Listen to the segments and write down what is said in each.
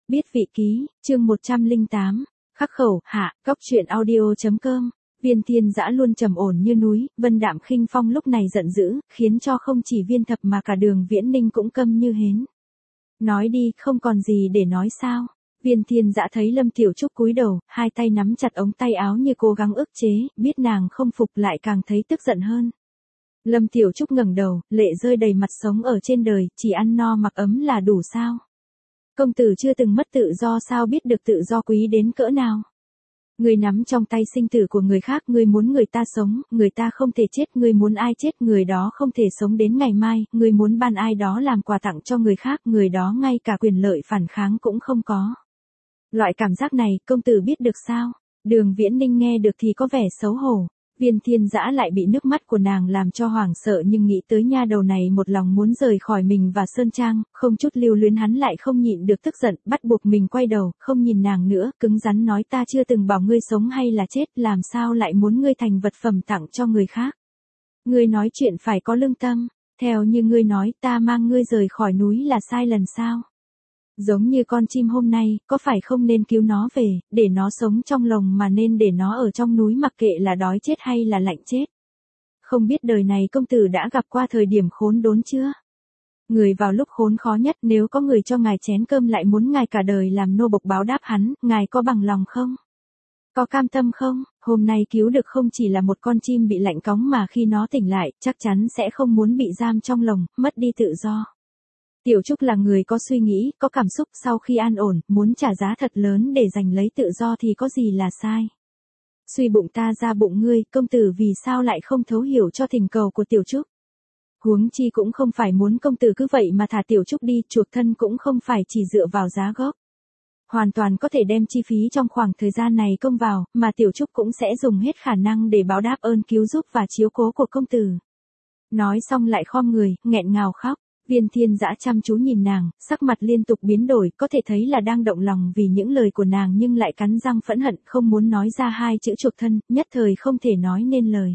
Biết vị ký, chương 108, khắc khẩu, hạ, góc truyện audio.com. Viên Thiên Dã luôn trầm ổn như núi, vân đạm khinh phong lúc này giận dữ, khiến cho không chỉ Viên Thập mà cả Đường Viễn Ninh cũng câm như hến. Nói đi, không còn gì để nói sao? Viên Thiên Dã thấy Lâm Tiểu Trúc cúi đầu, hai tay nắm chặt ống tay áo như cố gắng ức chế, biết nàng không phục lại càng thấy tức giận hơn. Lâm Tiểu Trúc ngẩng đầu, lệ rơi đầy mặt, sống ở trên đời, chỉ ăn no mặc ấm là đủ sao? Công tử chưa từng mất tự do sao biết được tự do quý đến cỡ nào? Người nắm trong tay sinh tử của người khác, người muốn người ta sống, người ta không thể chết, người muốn ai chết, người đó không thể sống đến ngày mai, người muốn ban ai đó làm quà tặng cho người khác, người đó ngay cả quyền lợi phản kháng cũng không có. Loại cảm giác này, công tử biết được sao? Đường Viễn Ninh nghe được thì có vẻ xấu hổ. Viên Thiên Dã lại bị nước mắt của nàng làm cho hoảng sợ, nhưng nghĩ tới nha đầu này một lòng muốn rời khỏi mình và Sơn Trang, không chút lưu luyến, hắn lại không nhịn được tức giận, bắt buộc mình quay đầu, không nhìn nàng nữa, cứng rắn nói: ta chưa từng bảo ngươi sống hay là chết, làm sao lại muốn ngươi thành vật phẩm tặng cho người khác? Ngươi nói chuyện phải có lương tâm, theo như ngươi nói, ta mang ngươi rời khỏi núi là sai lần sao? Giống như con chim hôm nay, có phải không nên cứu nó về, để nó sống trong lồng mà nên để nó ở trong núi mặc kệ là đói chết hay là lạnh chết? Không biết đời này công tử đã gặp qua thời điểm khốn đốn chưa? Người vào lúc khốn khó nhất, nếu có người cho ngài chén cơm lại muốn ngài cả đời làm nô bộc báo đáp hắn, ngài có bằng lòng không? Có cam tâm không? Hôm nay cứu được không chỉ là một con chim bị lạnh cóng mà khi nó tỉnh lại, chắc chắn sẽ không muốn bị giam trong lồng, mất đi tự do. Tiểu Trúc là người có suy nghĩ, có cảm xúc, sau khi an ổn, muốn trả giá thật lớn để giành lấy tự do thì có gì là sai. Suy bụng ta ra bụng ngươi, công tử vì sao lại không thấu hiểu cho thỉnh cầu của Tiểu Trúc? Huống chi cũng không phải muốn công tử cứ vậy mà thả Tiểu Trúc đi, chuộc thân cũng không phải chỉ dựa vào giá gốc. Hoàn toàn có thể đem chi phí trong khoảng thời gian này công vào, mà Tiểu Trúc cũng sẽ dùng hết khả năng để báo đáp ơn cứu giúp và chiếu cố của công tử. Nói xong lại khom người, nghẹn ngào khóc. Viên Thiên Dã chăm chú nhìn nàng, sắc mặt liên tục biến đổi, có thể thấy là đang động lòng vì những lời của nàng nhưng lại cắn răng phẫn hận, không muốn nói ra hai chữ chuộc thân, nhất thời không thể nói nên lời.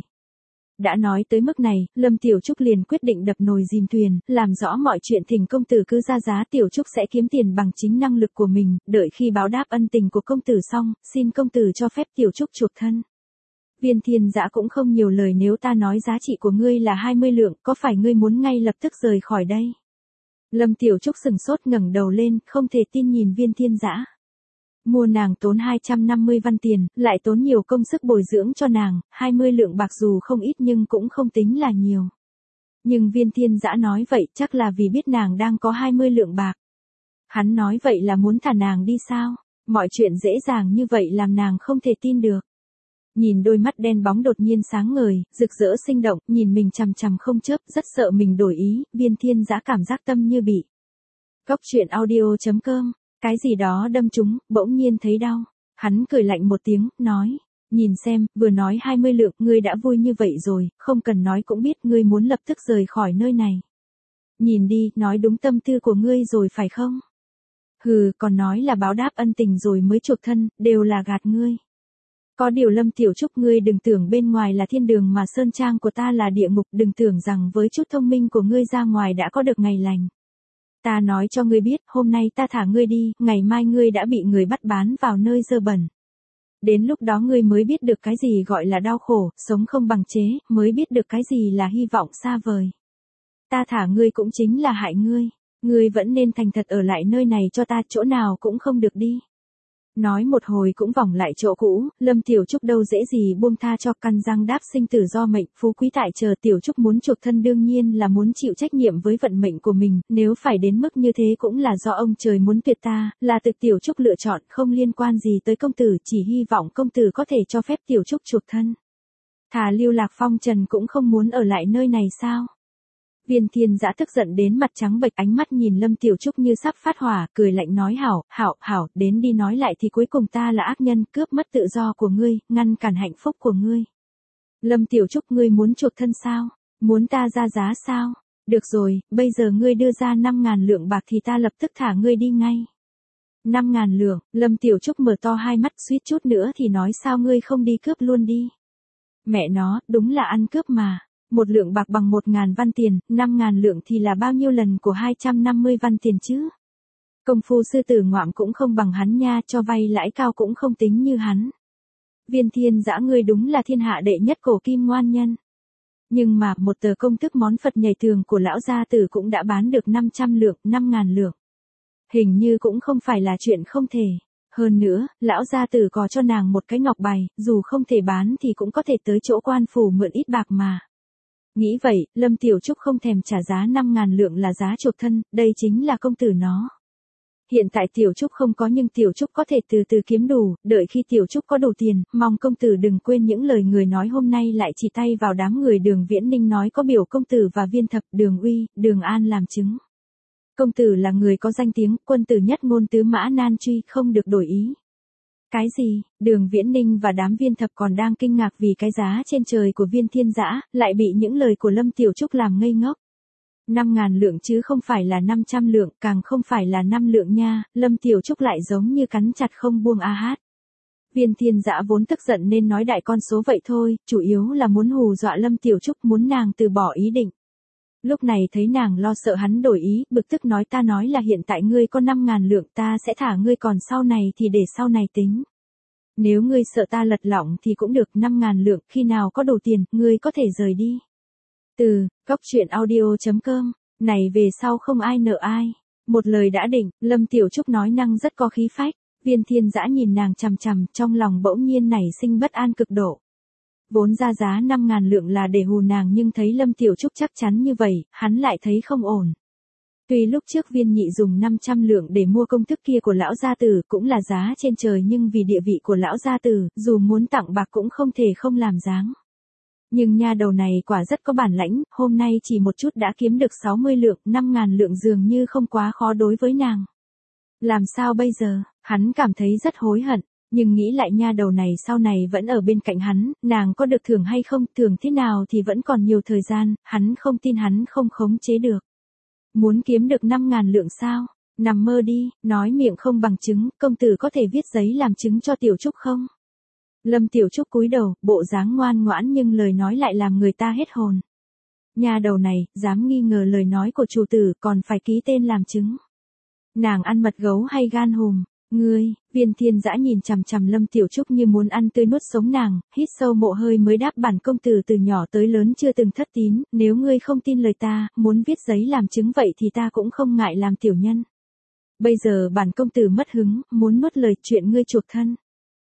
Đã nói tới mức này, Lâm Tiểu Trúc liền quyết định đập nồi dìm thuyền, làm rõ mọi chuyện, thỉnh công tử cứ ra giá, Tiểu Trúc sẽ kiếm tiền bằng chính năng lực của mình, đợi khi báo đáp ân tình của công tử xong, xin công tử cho phép Tiểu Trúc chuộc thân. Viên Thiên Dã cũng không nhiều lời, nếu ta nói giá trị của ngươi là 20 lượng, có phải ngươi muốn ngay lập tức rời khỏi đây? Lâm Tiểu Trúc sừng sốt ngẩng đầu lên, không thể tin nhìn Viên Thiên Dã. Mua nàng tốn 250 văn tiền, lại tốn nhiều công sức bồi dưỡng cho nàng, 20 lượng bạc dù không ít nhưng cũng không tính là nhiều. Nhưng Viên Thiên Dã nói vậy chắc là vì biết nàng đang có 20 lượng bạc. Hắn nói vậy là muốn thả nàng đi sao? Mọi chuyện dễ dàng như vậy làm nàng không thể tin được. Nhìn đôi mắt đen bóng đột nhiên sáng ngời, rực rỡ sinh động, nhìn mình chằm chằm không chớp, rất sợ mình đổi ý, Viên Thiên Dã cảm giác tâm như bị. Góc truyện audio.com, cái gì đó đâm trúng, bỗng nhiên thấy đau. Hắn cười lạnh một tiếng, nói, nhìn xem, vừa nói 20 lượng, ngươi đã vui như vậy rồi, không cần nói cũng biết ngươi muốn lập tức rời khỏi nơi này. Nhìn đi, nói đúng tâm tư của ngươi rồi phải không? Hừ, còn nói là báo đáp ân tình rồi mới chuộc thân, đều là gạt ngươi. Có điều Lâm Tiểu Trúc, ngươi đừng tưởng bên ngoài là thiên đường mà Sơn Trang của ta là địa ngục, đừng tưởng rằng với chút thông minh của ngươi ra ngoài đã có được ngày lành. Ta nói cho ngươi biết, hôm nay ta thả ngươi đi, ngày mai ngươi đã bị người bắt bán vào nơi dơ bẩn. Đến lúc đó ngươi mới biết được cái gì gọi là đau khổ, sống không bằng chế, mới biết được cái gì là hy vọng xa vời. Ta thả ngươi cũng chính là hại ngươi, ngươi vẫn nên thành thật ở lại nơi này cho ta, chỗ nào cũng không được đi. Nói một hồi cũng vòng lại chỗ cũ, Lâm Tiểu Trúc đâu dễ gì buông tha cho, căn răng đáp sinh tử do mệnh, phú quý tại chờ. Tiểu Trúc muốn chuộc thân đương nhiên là muốn chịu trách nhiệm với vận mệnh của mình, nếu phải đến mức như thế cũng là do ông trời muốn tuyệt ta, là tự Tiểu Trúc lựa chọn, không liên quan gì tới công tử, chỉ hy vọng công tử có thể cho phép Tiểu Trúc chuộc thân. Thà lưu lạc phong trần cũng không muốn ở lại nơi này sao? Viên Thiên Dã tức giận đến mặt trắng bệch, ánh mắt nhìn Lâm Tiểu Trúc như sắp phát hỏa, cười lạnh nói: hảo, đến đi nói lại thì cuối cùng ta là ác nhân, cướp mất tự do của ngươi, ngăn cản hạnh phúc của ngươi. Lâm Tiểu Trúc, ngươi muốn chuộc thân sao? Muốn ta ra giá sao? Được rồi, bây giờ ngươi đưa ra 5.000 lượng bạc thì ta lập tức thả ngươi đi ngay. 5.000 lượng, Lâm Tiểu Trúc mở to hai mắt, suýt chút nữa thì nói sao ngươi không đi cướp luôn đi. Mẹ nó, đúng là ăn cướp mà. 1 lượng bạc bằng 1.000 văn tiền, 5.000 lượng thì là bao nhiêu lần của 250 văn tiền chứ? Công phu sư tử ngoạm cũng không bằng hắn nha, cho vay lãi cao cũng không tính như hắn. Viên Thiên Dã ngươi đúng là thiên hạ đệ nhất cổ kim ngoan nhân. Nhưng mà một tờ công thức món Phật nhảy tường của lão gia tử cũng đã bán được 500 lượng, 5.000 lượng. Hình như cũng không phải là chuyện không thể. Hơn nữa, lão gia tử có cho nàng một cái ngọc bài, dù không thể bán thì cũng có thể tới chỗ quan phủ mượn ít bạc mà. Nghĩ vậy, Lâm Tiểu Trúc không thèm trả giá 5.000 lượng là giá chuộc thân, đây chính là công tử nó. Hiện tại Tiểu Trúc không có nhưng Tiểu Trúc có thể từ từ kiếm đủ, đợi khi Tiểu Trúc có đủ tiền, mong công tử đừng quên những lời người nói hôm nay lại chỉ tay vào đám người Đường Viễn Ninh nói có biểu công tử và Viên Thập, Đường Uy, Đường An làm chứng. Công tử là người có danh tiếng, quân tử nhất ngôn tứ mã nan truy, không được đổi ý. Cái gì? Đường Viễn Ninh và đám Viên Thập còn đang kinh ngạc vì cái giá trên trời của Viên Thiên Dã, lại bị những lời của Lâm Tiểu Trúc làm ngây ngốc. 5.000 lượng chứ không phải là 500 lượng, càng không phải là 5 lượng nha, Lâm Tiểu Trúc lại giống như cắn chặt không buông a hát. Viên Thiên Dã vốn tức giận nên nói đại con số vậy thôi, chủ yếu là muốn hù dọa Lâm Tiểu Trúc, muốn nàng từ bỏ ý định. Lúc này thấy nàng lo sợ hắn đổi ý, bực tức nói ta nói là hiện tại ngươi có 5.000 lượng ta sẽ thả ngươi còn sau này thì để sau này tính. Nếu ngươi sợ ta lật lọng thì cũng được 5.000 lượng, khi nào có đủ tiền, ngươi có thể rời đi. Góc truyện audio.com, này về sau không ai nợ ai. Một lời đã định, Lâm Tiểu Trúc nói năng rất có khí phách, Viên Thiên Dã nhìn nàng chằm chằm, trong lòng bỗng nhiên nảy sinh bất an cực độ. Vốn ra giá 5.000 lượng là để hù nàng nhưng thấy Lâm Tiểu Trúc chắc chắn như vậy, hắn lại thấy không ổn. Tuy lúc trước Viên Nhị dùng 500 lượng để mua công thức kia của lão gia tử cũng là giá trên trời nhưng vì địa vị của lão gia tử, dù muốn tặng bạc cũng không thể không làm dáng. Nhưng nha đầu này quả rất có bản lãnh, hôm nay chỉ một chút đã kiếm được 60 lượng, 5.000 lượng dường như không quá khó đối với nàng. Làm sao bây giờ, hắn cảm thấy rất hối hận, nhưng nghĩ lại nha đầu này sau này vẫn ở bên cạnh hắn, nàng có được thưởng hay không, thưởng thế nào thì vẫn còn nhiều thời gian, hắn không tin hắn không khống chế được. Muốn kiếm được 5.000 lượng sao? Nằm mơ đi, nói miệng không bằng chứng, công tử có thể viết giấy làm chứng cho Tiểu Trúc không? Lâm Tiểu Trúc cúi đầu, bộ dáng ngoan ngoãn nhưng lời nói lại làm người ta hết hồn. Nhà đầu này, dám nghi ngờ lời nói của chủ tử còn phải ký tên làm chứng. Nàng ăn mật gấu hay gan hùm? Ngươi, Viên Thiên Dã nhìn chằm chằm Lâm Tiểu Trúc như muốn ăn tươi nuốt sống nàng, hít sâu một hơi mới đáp bản công tử từ nhỏ tới lớn chưa từng thất tín, nếu ngươi không tin lời ta, muốn viết giấy làm chứng vậy thì ta cũng không ngại làm tiểu nhân. Bây giờ bản công tử mất hứng, muốn nuốt lời chuyện ngươi chuộc thân.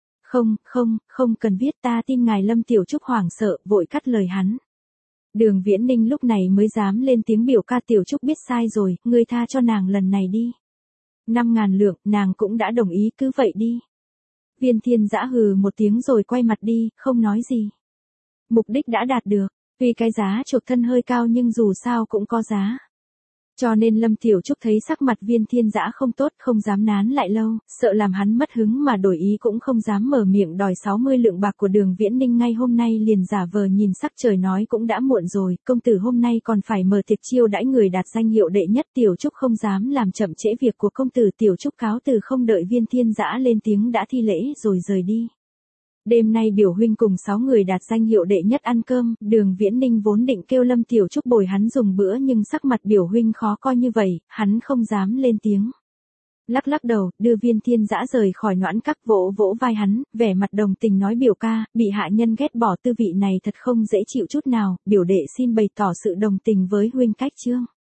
Không cần viết ta tin ngài. Lâm Tiểu Trúc hoảng sợ, vội cắt lời hắn. Đường Viễn Ninh lúc này mới dám lên tiếng biểu ca Tiểu Trúc biết sai rồi, ngươi tha cho nàng lần này đi. 5.000 lượng, nàng cũng đã đồng ý cứ vậy đi. Viên Thiên Dã hừ một tiếng rồi quay mặt đi, không nói gì. Mục đích đã đạt được, tuy cái giá chuộc thân hơi cao nhưng dù sao cũng có giá. Cho nên Lâm Tiểu Trúc thấy sắc mặt Viên Thiên Dã không tốt, không dám nán lại lâu, sợ làm hắn mất hứng mà đổi ý cũng không dám mở miệng đòi 60 lượng bạc của Đường Viễn Ninh ngay hôm nay liền giả vờ nhìn sắc trời nói cũng đã muộn rồi, công tử hôm nay còn phải mở tiệc chiêu đãi người đạt danh hiệu đệ nhất. Tiểu Trúc không dám làm chậm trễ việc của công tử. Tiểu Trúc cáo từ không đợi Viên Thiên Dã lên tiếng đã thi lễ rồi rời đi. Đêm nay biểu huynh cùng 6 người đạt danh hiệu đệ nhất ăn cơm, Đường Viễn Ninh vốn định kêu Lâm Tiểu Trúc bồi hắn dùng bữa nhưng sắc mặt biểu huynh khó coi như vậy, hắn không dám lên tiếng. Lắc lắc đầu, đưa Viên Thiên Dã rời khỏi Noãn Các, vỗ vỗ vai hắn, vẻ mặt đồng tình nói biểu ca, bị hạ nhân ghét bỏ tư vị này thật không dễ chịu chút nào, biểu đệ xin bày tỏ sự đồng tình với huynh. Cách chương